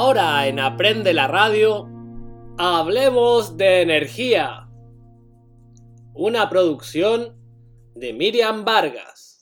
Ahora en Aprende la Radio, hablemos de energía. Una producción de Miriam Vargas.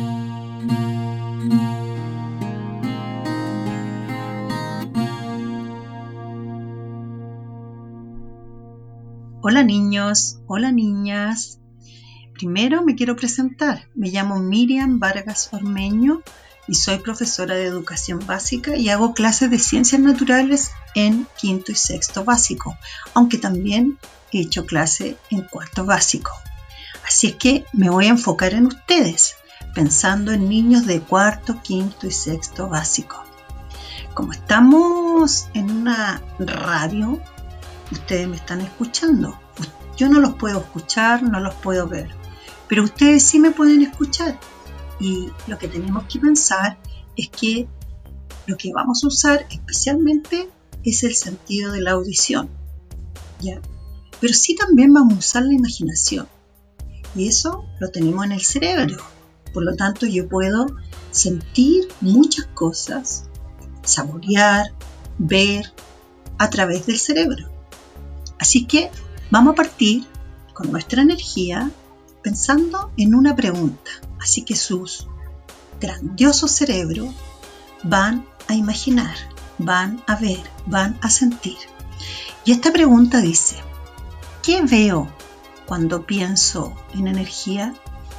Hola niños, hola niñas. Primero me quiero presentar. Me llamo Miriam Vargas Ormeño y soy profesora de educación básica y hago clases de ciencias naturales en quinto y sexto básico, aunque también he hecho clase en cuarto básico. Así es que me voy a enfocar en ustedes, pensando en niños de cuarto, quinto y sexto básico. Como estamos en una radio, ustedes me están escuchando. Yo no los puedo escuchar, no los puedo ver, pero ustedes sí me pueden escuchar. Y lo que tenemos que pensar es que lo que vamos a usar especialmente es el sentido de la audición, ¿ya? Pero sí también vamos a usar la imaginación. Y eso lo tenemos en el cerebro. Por lo tanto, yo puedo sentir muchas cosas, saborear, ver a través del cerebro. Así que vamos a partir con nuestra energía pensando en una pregunta. Así que sus grandiosos cerebros van a imaginar, van a ver, van a sentir. Y esta pregunta dice: ¿qué veo cuando pienso en energía?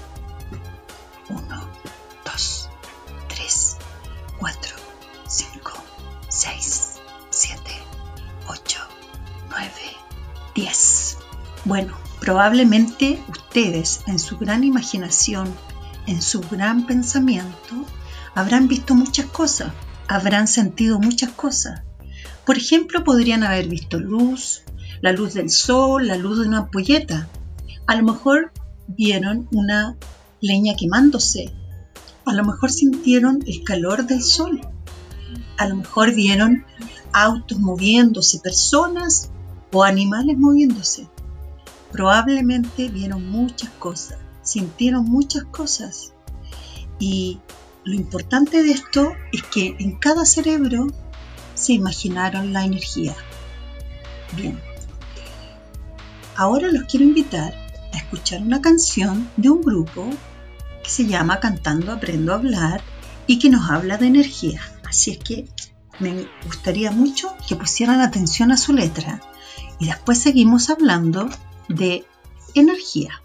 1, 2, 3, 4, 5, 6, 7, 8, 9, 10. Bueno, probablemente ustedes en su gran imaginación, en su gran pensamiento, habrán visto muchas cosas, habrán sentido muchas cosas. Por ejemplo, podrían haber visto luz, la luz del sol, la luz de una ampolleta. A lo mejor vieron una leña quemándose. A lo mejor sintieron el calor del sol. A lo mejor vieron autos moviéndose, personas o animales moviéndose. Probablemente vieron muchas cosas, sintieron muchas cosas. Y lo importante de esto es que en cada cerebro se imaginaron la energía. Bien, ahora los quiero invitar a escuchar una canción de un grupo que se llama Cantando Aprendo a Hablar y que nos habla de energía. Así es que me gustaría mucho que pusieran atención a su letra y después seguimos hablando de energía.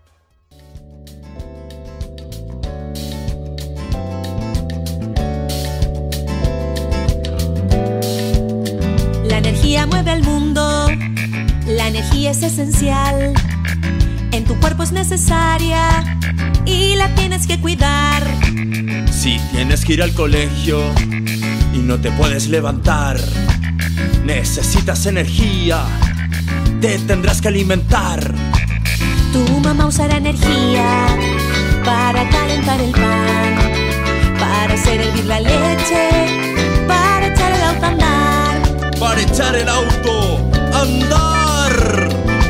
La energía mueve al mundo, la energía es esencial, en tu cuerpo es necesaria y la tienes que cuidar. Si tienes que ir al colegio y no te puedes levantar, necesitas energía, te tendrás que alimentar. Tu mamá usará energía para calentar el pan, para hacer hervir la leche, para echar el auto a andar, para echar el auto a andar.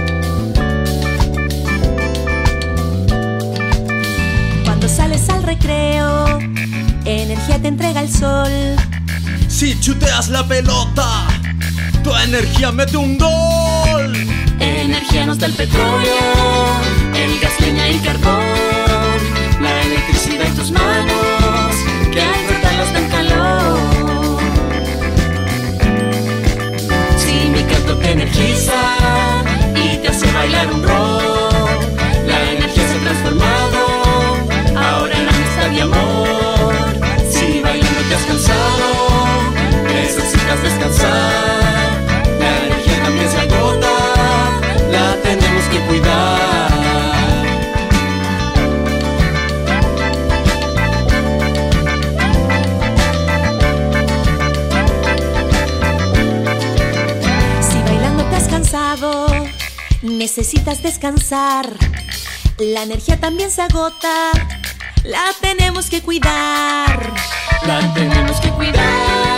Cuando sales al recreo, energía te entrega el sol. Si chuteas la pelota, tu energía mete un gol. Energía nos da el petróleo, el gas, leña y carbón, la electricidad en tus manos, que al cortarlas dan calor. Si mi canto te energiza y te hace bailar un rock, la energía se ha transformado ahora en amistad y amor. Si bailando te has cansado, necesitas descansar, la energía también se agota, la tenemos que cuidar. Si bailando te has cansado, necesitas descansar, la energía también se agota, la tenemos que cuidar. La tenemos que cuidar.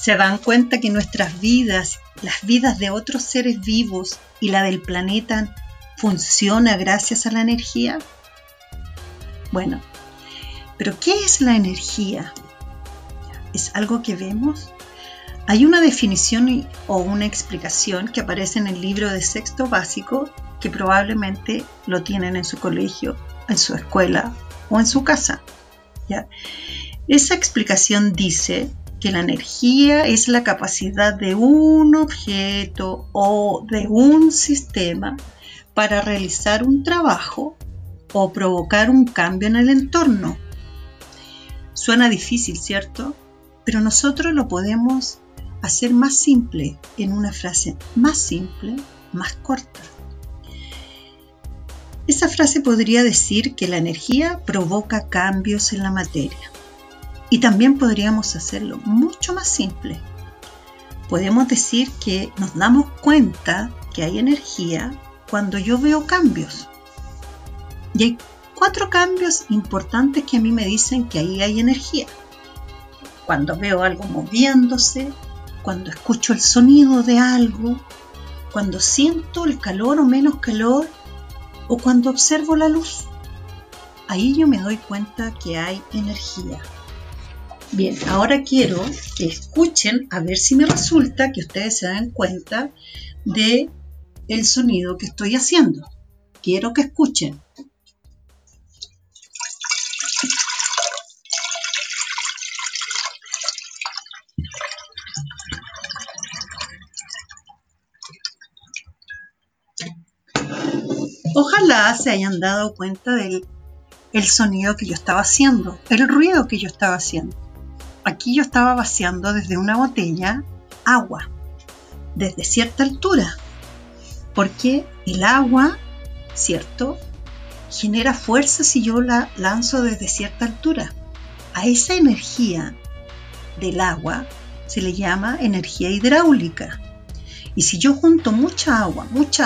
¿Se dan cuenta que nuestras vidas, las vidas de otros seres vivos y la del planeta funciona gracias a la energía? Bueno, ¿pero qué es la energía? ¿Es algo que vemos? Hay una definición o una explicación que aparece en el libro de sexto básico que probablemente lo tienen en su colegio, en su escuela o en su casa. ¿Ya? Esa explicación dice que la energía es la capacidad de un objeto o de un sistema para realizar un trabajo o provocar un cambio en el entorno. Suena difícil, ¿cierto? Pero nosotros lo podemos hacer más simple, en una frase más simple, más corta. Esa frase podría decir que la energía provoca cambios en la materia. Y también podríamos hacerlo mucho más simple. Podemos decir que nos damos cuenta que hay energía cuando yo veo cambios. Y hay 4 cambios importantes que a mí me dicen que ahí hay energía. Cuando veo algo moviéndose, cuando escucho el sonido de algo, cuando siento el calor o menos calor, o cuando observo la luz. Ahí yo me doy cuenta que hay energía. Bien, ahora quiero que escuchen a ver si me resulta que ustedes se dan cuenta de el sonido que estoy haciendo. Quiero que escuchen. Ojalá se hayan dado cuenta del sonido que yo estaba haciendo, el ruido que yo estaba haciendo. Aquí yo estaba vaciando desde una botella agua, desde cierta altura, porque el agua, ¿cierto?, genera fuerza si yo la lanzo desde cierta altura. A esa energía del agua se le llama energía hidráulica. Y si yo junto mucha agua,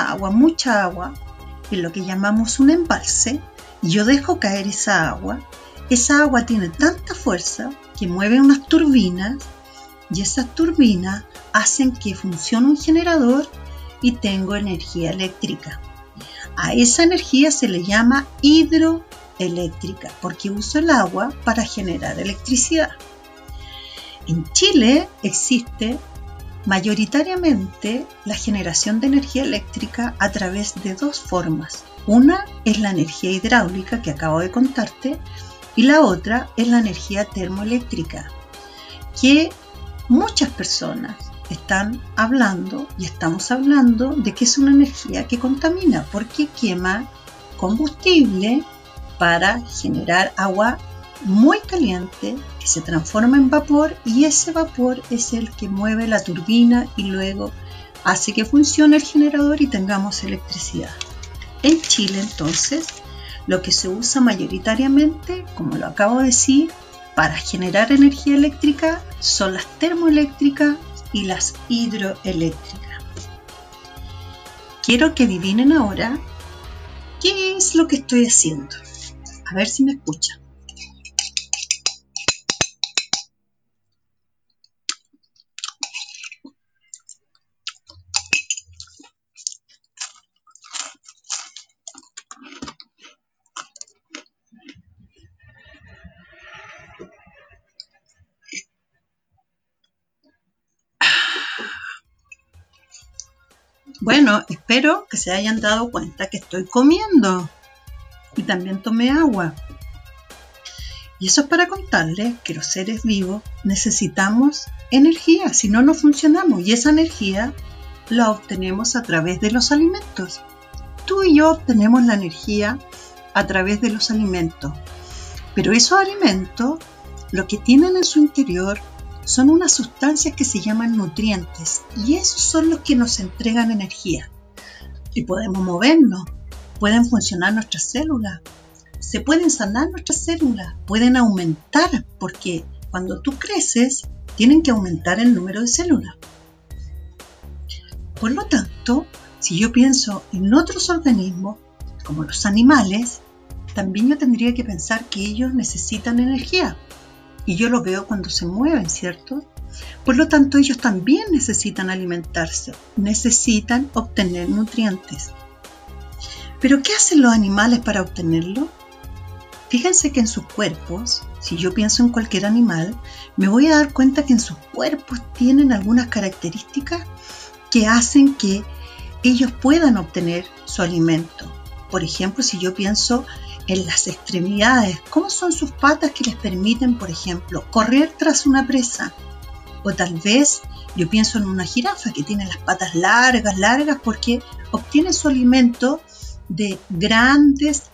en lo que llamamos un embalse, y yo dejo caer esa agua tiene tanta fuerza que mueve unas turbinas, y esas turbinas hacen que funcione un generador y tengo energía eléctrica. A esa energía se le llama hidroeléctrica, porque uso el agua para generar electricidad. En Chile existe mayoritariamente la generación de energía eléctrica a través de 2 formas. Una es la energía hidráulica que acabo de contarte y la otra es la energía termoeléctrica, que muchas personas están hablando y estamos hablando de que es una energía que contamina porque quema combustible para generar agua muy caliente que se transforma en vapor, y ese vapor es el que mueve la turbina y luego hace que funcione el generador y tengamos electricidad. En Chile, entonces, lo que se usa mayoritariamente, como lo acabo de decir, para generar energía eléctrica son las termoeléctricas y las hidroeléctricas. Quiero que adivinen ahora qué es lo que estoy haciendo. A ver si me escuchan. Bueno, espero que se hayan dado cuenta que estoy comiendo y también tomé agua. Y eso es para contarles que los seres vivos necesitamos energía, si no, no funcionamos. Y esa energía la obtenemos a través de los alimentos. Tú y yo obtenemos la energía a través de los alimentos. Pero esos alimentos, lo que tienen en su interior, son unas sustancias que se llaman nutrientes, y esos son los que nos entregan energía. Y podemos movernos, pueden funcionar nuestras células, se pueden sanar nuestras células, pueden aumentar, porque cuando tú creces, tienen que aumentar el número de células. Por lo tanto, si yo pienso en otros organismos, como los animales, también yo tendría que pensar que ellos necesitan energía. Y yo lo veo cuando se mueven, ¿cierto? Por lo tanto, ellos también necesitan alimentarse, necesitan obtener nutrientes. ¿Pero qué hacen los animales para obtenerlo? Fíjense que en sus cuerpos, si yo pienso en cualquier animal, me voy a dar cuenta que en sus cuerpos tienen algunas características que hacen que ellos puedan obtener su alimento. Por ejemplo, si yo pienso en las extremidades, ¿cómo son sus patas que les permiten, por ejemplo, correr tras una presa? O tal vez yo pienso en una jirafa que tiene las patas largas porque obtiene su alimento de grandes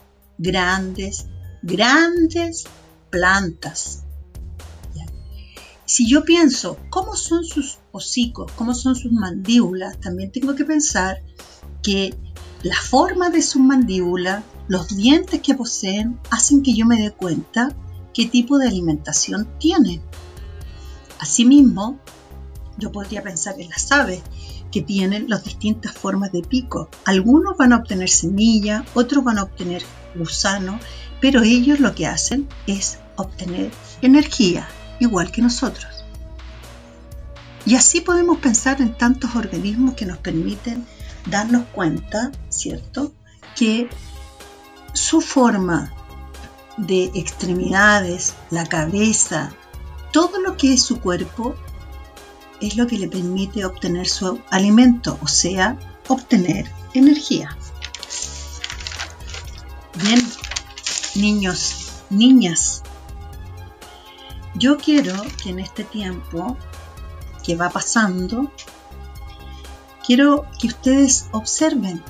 plantas. Si yo pienso cómo son sus hocicos, cómo son sus mandíbulas, también tengo que pensar que la forma de sus mandíbulas, los dientes que poseen, hacen que yo me dé cuenta qué tipo de alimentación tienen. Asimismo, yo podría pensar en las aves que tienen las distintas formas de pico. Algunos van a obtener semilla, otros van a obtener gusano, pero ellos lo que hacen es obtener energía, igual que nosotros. Y así podemos pensar en tantos organismos que nos permiten darnos cuenta, ¿cierto?, que su forma de extremidades, la cabeza, todo lo que es su cuerpo, es lo que le permite obtener su alimento, o sea, obtener energía. Bien, niños, niñas, yo quiero que en este tiempo que va pasando, quiero que ustedes observen,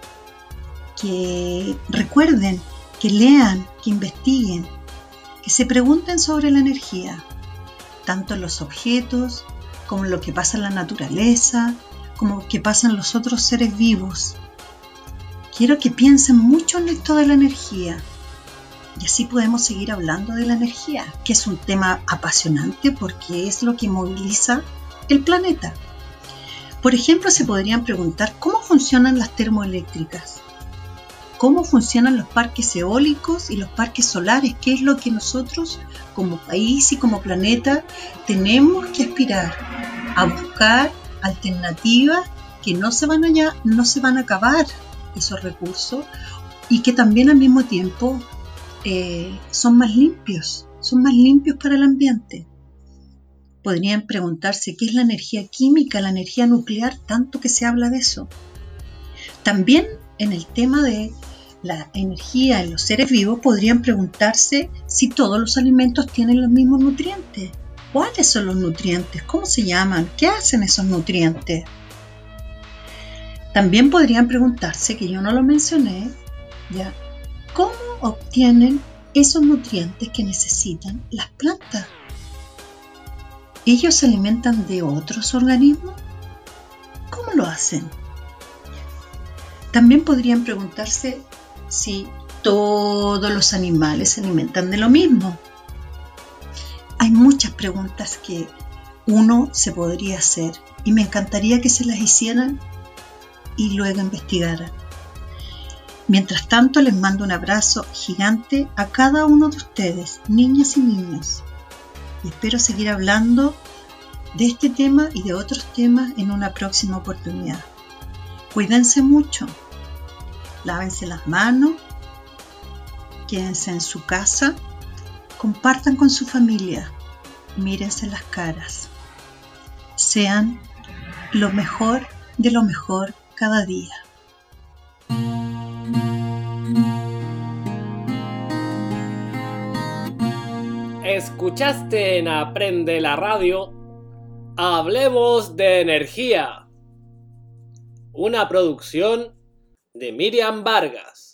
que recuerden, que lean, que investiguen, que se pregunten sobre la energía, tanto en los objetos, como en lo que pasa en la naturaleza, como lo que pasa en los otros seres vivos. Quiero que piensen mucho en esto de la energía, y así podemos seguir hablando de la energía, que es un tema apasionante porque es lo que moviliza el planeta. Por ejemplo, se podrían preguntar cómo funcionan las termoeléctricas, cómo funcionan los parques eólicos y los parques solares, qué es lo que nosotros como país y como planeta tenemos que aspirar a buscar alternativas que no se van a acabar esos recursos y que también al mismo tiempo son más limpios para el ambiente. Podrían preguntarse qué es la energía química, la energía nuclear, tanto que se habla de eso. También en el tema de la energía en los seres vivos podrían preguntarse si todos los alimentos tienen los mismos nutrientes. ¿Cuáles son los nutrientes? ¿Cómo se llaman? ¿Qué hacen esos nutrientes? También podrían preguntarse, que yo no lo mencioné, ¿ya?, ¿cómo obtienen esos nutrientes que necesitan las plantas? ¿Ellos se alimentan de otros organismos? ¿Cómo lo hacen? También podrían preguntarse si todos los animales se alimentan de lo mismo. Hay muchas preguntas que uno se podría hacer y me encantaría que se las hicieran y luego investigaran. Mientras tanto, les mando un abrazo gigante a cada uno de ustedes, niñas y niños. Y espero seguir hablando de este tema y de otros temas en una próxima oportunidad. Cuídense mucho, lávense las manos, quédense en su casa, compartan con su familia, mírense las caras, sean lo mejor de lo mejor cada día. Escuchaste en Aprende la Radio, Hablemos de Energía, una producción de Miriam Vargas.